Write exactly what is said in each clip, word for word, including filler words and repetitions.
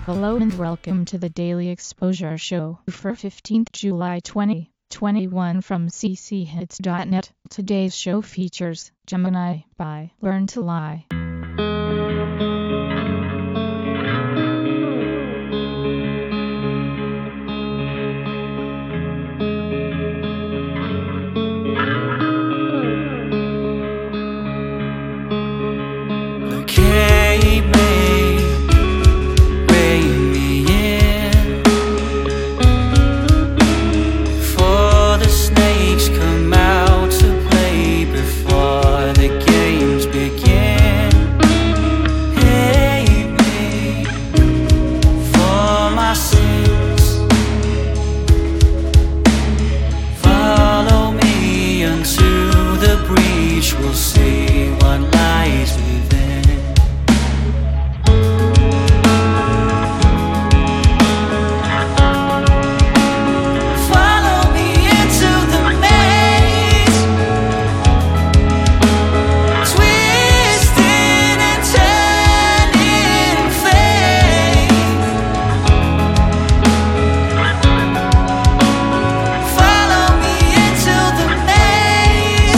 Hello and welcome to the Daily Exposure Show for fifteenth July twenty twenty-one from c c hits dot net. Today's show features Gemini by Learn to Lie. We'll see what lies within. Follow me into the maze, twisting and turning faith. Follow me into the maze,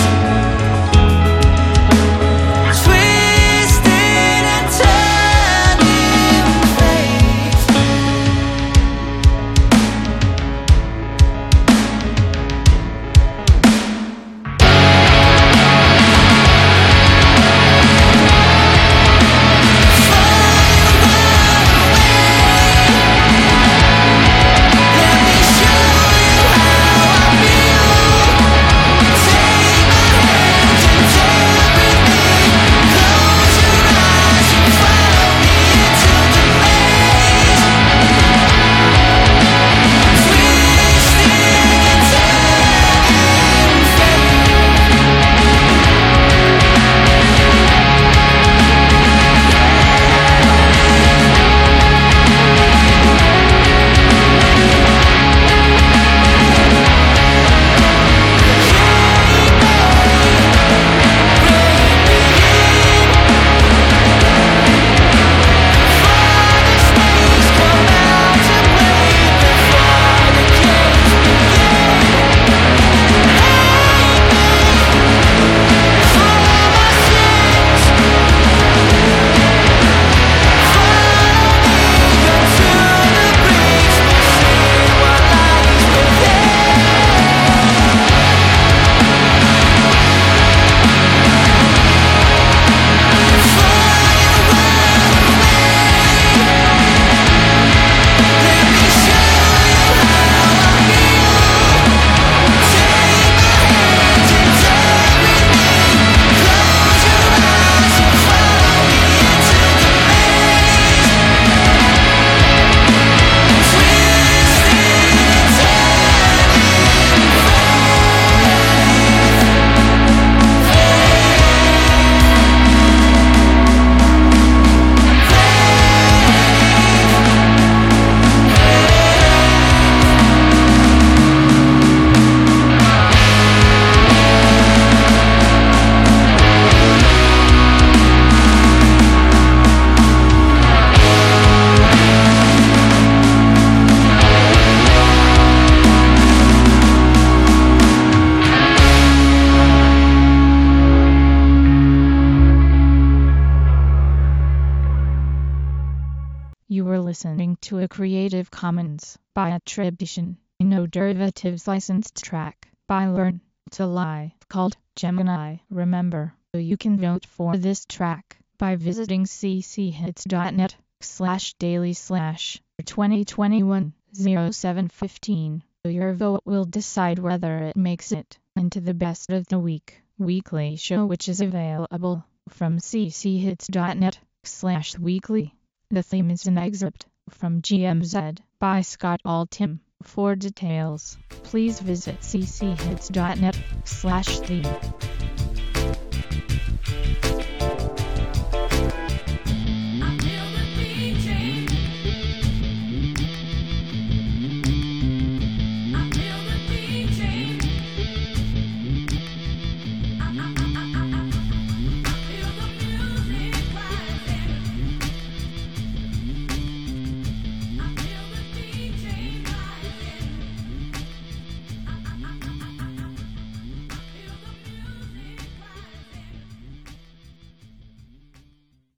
You were listening to a Creative Commons by attribution, no derivatives licensed track by Learn to Lie called Gemini. Remember, you can vote for this track by visiting c c hits dot net slash daily slash twenty twenty-one oh seven fifteen. Your vote will decide whether it makes it into the best of the week weekly show, which is available from c c hits dot net slash weekly. The theme is an excerpt from G M Z by Scott Altham. For details, please visit c c hits dot net slash theme.